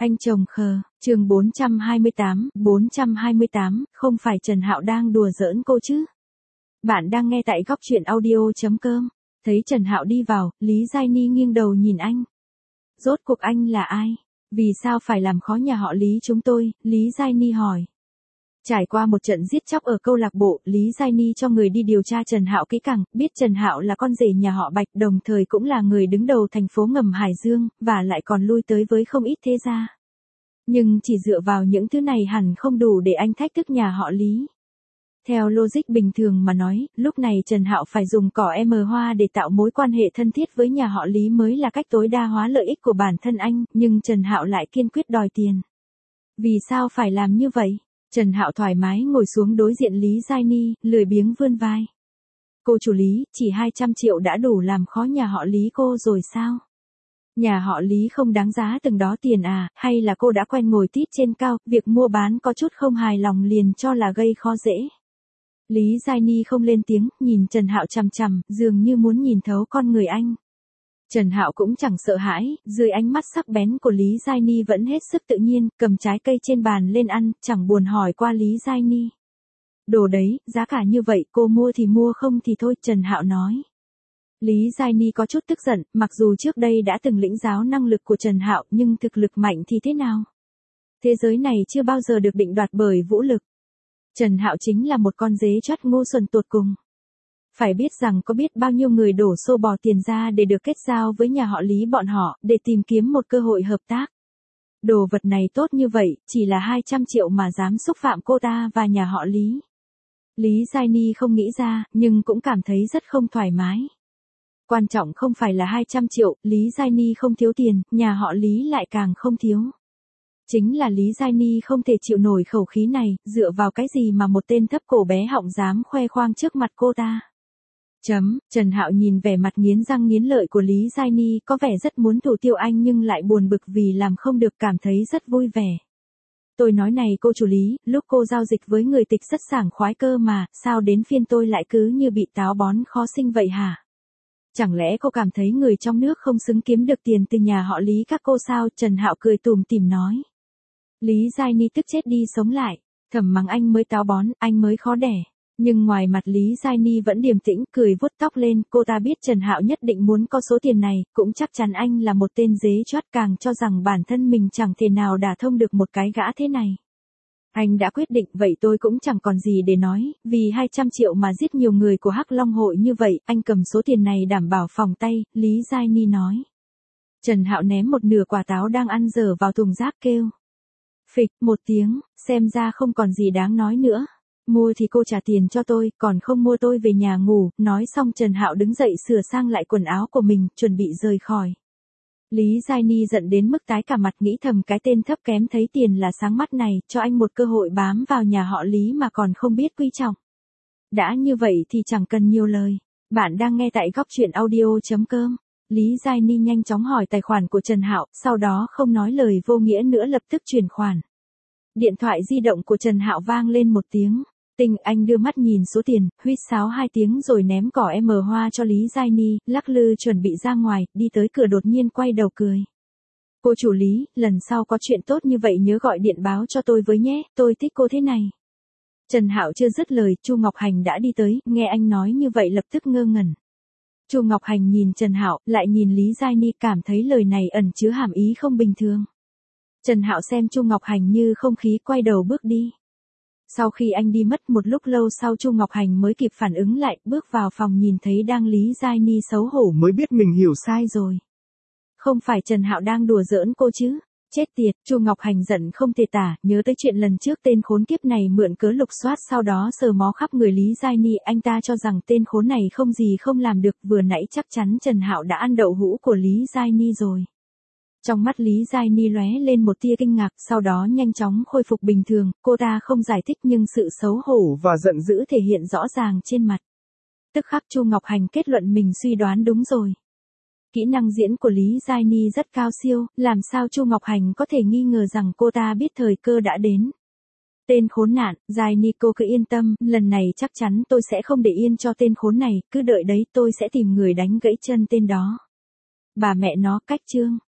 Anh chồng khờ, chương 428, không phải Trần Hạo đang đùa giỡn cô chứ? Bạn đang nghe tại góc truyện audio.com. Thấy Trần Hạo đi vào, Lý Giai Ni nghiêng đầu nhìn anh. Rốt cuộc anh là ai? Vì sao phải làm khó nhà họ Lý chúng tôi? Lý Giai Ni hỏi. Trải qua một trận giết chóc ở câu lạc bộ, Lý Giai Ni cho người đi điều tra Trần Hạo kỹ càng, biết Trần Hạo là con rể nhà họ Bạch, đồng thời cũng là người đứng đầu thành phố ngầm Hải Dương, và lại còn lui tới với không ít thế gia. Nhưng chỉ dựa vào những thứ này hẳn không đủ để anh thách thức nhà họ Lý. Theo logic bình thường mà nói, lúc này Trần Hạo phải dùng cỏ M Hoa để tạo mối quan hệ thân thiết với nhà họ Lý mới là cách tối đa hóa lợi ích của bản thân anh, nhưng Trần Hạo lại kiên quyết đòi tiền. Vì sao phải làm như vậy? Trần Hạo thoải mái ngồi xuống đối diện Lý Giai Ni, lười biếng vươn vai. Cô chủ Lý, chỉ 200 triệu đã đủ làm khó nhà họ Lý cô rồi sao? Nhà họ Lý không đáng giá từng đó tiền à, hay là cô đã quen ngồi tít trên cao, việc mua bán có chút không hài lòng liền cho là gây khó dễ. Lý Giai Ni không lên tiếng, nhìn Trần Hạo chằm chằm, dường như muốn nhìn thấu con người anh. Trần Hạo cũng chẳng sợ hãi, dưới ánh mắt sắc bén của Lý Giai Ni vẫn hết sức tự nhiên, cầm trái cây trên bàn lên ăn, chẳng buồn hỏi qua Lý Giai Ni. Đồ đấy, giá cả như vậy, cô mua thì mua không thì thôi, Trần Hạo nói. Lý Giai Ni có chút tức giận, mặc dù trước đây đã từng lĩnh giáo năng lực của Trần Hạo, nhưng thực lực mạnh thì thế nào? Thế giới này chưa bao giờ được định đoạt bởi vũ lực. Trần Hạo chính là một con dế chót ngu xuẩn tột cùng. Phải biết rằng có biết bao nhiêu người đổ xô bỏ tiền ra để được kết giao với nhà họ Lý bọn họ, để tìm kiếm một cơ hội hợp tác. Đồ vật này tốt như vậy, chỉ là 200 triệu mà dám xúc phạm cô ta và nhà họ Lý. Lý Giai Ni không nghĩ ra, nhưng cũng cảm thấy rất không thoải mái. Quan trọng không phải là 200 triệu, Lý Giai Ni không thiếu tiền, nhà họ Lý lại càng không thiếu. Chính là Lý Giai Ni không thể chịu nổi khẩu khí này, dựa vào cái gì mà một tên thấp cổ bé họng dám khoe khoang trước mặt cô ta. Trần Hạo nhìn vẻ mặt nghiến răng nghiến lợi của Lý Giai Ni, có vẻ rất muốn thủ tiêu anh nhưng lại buồn bực vì làm không được, cảm thấy rất vui vẻ. Tôi nói này cô chủ Lý, lúc cô giao dịch với người tịch rất sảng khoái cơ mà, sao đến phiên tôi lại cứ như bị táo bón khó sinh vậy hả? Chẳng lẽ cô cảm thấy người trong nước không xứng kiếm được tiền từ nhà họ Lý các cô sao? Trần Hạo cười tủm tỉm nói. Lý Giai Ni tức chết đi sống lại, thầm mắng anh mới táo bón, anh mới khó đẻ. Nhưng ngoài mặt Lý Giai Ni vẫn điềm tĩnh, cười vuốt tóc lên, cô ta biết Trần Hạo nhất định muốn có số tiền này, cũng chắc chắn anh là một tên dế chót, càng cho rằng bản thân mình chẳng thể nào đả thông được một cái gã thế này. Anh đã quyết định, vậy tôi cũng chẳng còn gì để nói, vì 200 triệu mà giết nhiều người của Hắc Long hội như vậy, anh cầm số tiền này đảm bảo phòng tay, Lý Giai Ni nói. Trần Hạo ném một nửa quả táo đang ăn dở vào thùng rác kêu. Phịch một tiếng, xem ra không còn gì đáng nói nữa. Mua thì cô trả tiền cho tôi, còn không mua tôi về nhà ngủ. Nói xong Trần Hạo đứng dậy sửa sang lại quần áo của mình, chuẩn bị rời khỏi. Lý Giai Ni giận đến mức tái cả mặt, nghĩ thầm cái tên thấp kém thấy tiền là sáng mắt này, cho anh một cơ hội bám vào nhà họ Lý mà còn không biết quý trọng. Đã như vậy thì chẳng cần nhiều lời. Bạn đang nghe tại góc truyện audio.com. Lý Giai Ni nhanh chóng hỏi tài khoản của Trần Hạo, sau đó không nói lời vô nghĩa nữa lập tức chuyển khoản. Điện thoại di động của Trần Hạo vang lên một tiếng. Tinh, anh đưa mắt nhìn số tiền, huýt sáo 2 tiếng rồi ném cỏ M Hoa cho Lý Giai Ni, lắc lư chuẩn bị ra ngoài, đi tới cửa đột nhiên quay đầu cười. Cô chủ Lý, lần sau có chuyện tốt như vậy nhớ gọi điện báo cho tôi với nhé, tôi thích cô thế này. Trần Hạo chưa dứt lời, Chu Ngọc Hành đã đi tới, nghe anh nói như vậy lập tức ngơ ngẩn. Chu Ngọc Hành nhìn Trần Hạo, lại nhìn Lý Giai Ni, cảm thấy lời này ẩn chứa hàm ý không bình thường. Trần Hạo xem Chu Ngọc Hành như không khí, quay đầu bước đi. Sau khi anh đi mất một lúc lâu sau, Chu Ngọc Hành mới kịp phản ứng lại, bước vào phòng nhìn thấy đang Lý Giai Ni xấu hổ mới biết mình hiểu sai rồi. Không phải Trần Hạo đang đùa giỡn cô chứ? Chết tiệt, Chu Ngọc Hành giận không thể tả, nhớ tới chuyện lần trước tên khốn kiếp này mượn cớ lục soát sau đó sờ mó khắp người Lý Giai Ni, anh ta cho rằng tên khốn này không gì không làm được, vừa nãy chắc chắn Trần Hạo đã ăn đậu hũ của Lý Giai Ni rồi. Trong mắt Lý Giai Ni lóe lên một tia kinh ngạc, sau đó nhanh chóng khôi phục bình thường, cô ta không giải thích nhưng sự xấu hổ và giận dữ thể hiện rõ ràng trên mặt. Tức khắc Chu Ngọc Hành kết luận mình suy đoán đúng rồi. Kỹ năng diễn của Lý Giai Ni rất cao siêu, làm sao Chu Ngọc Hành có thể nghi ngờ rằng cô ta biết thời cơ đã đến. Tên khốn nạn, Giai Ni cô cứ yên tâm, lần này chắc chắn tôi sẽ không để yên cho tên khốn này, cứ đợi đấy, tôi sẽ tìm người đánh gãy chân tên đó. Bà mẹ nó, cách chương.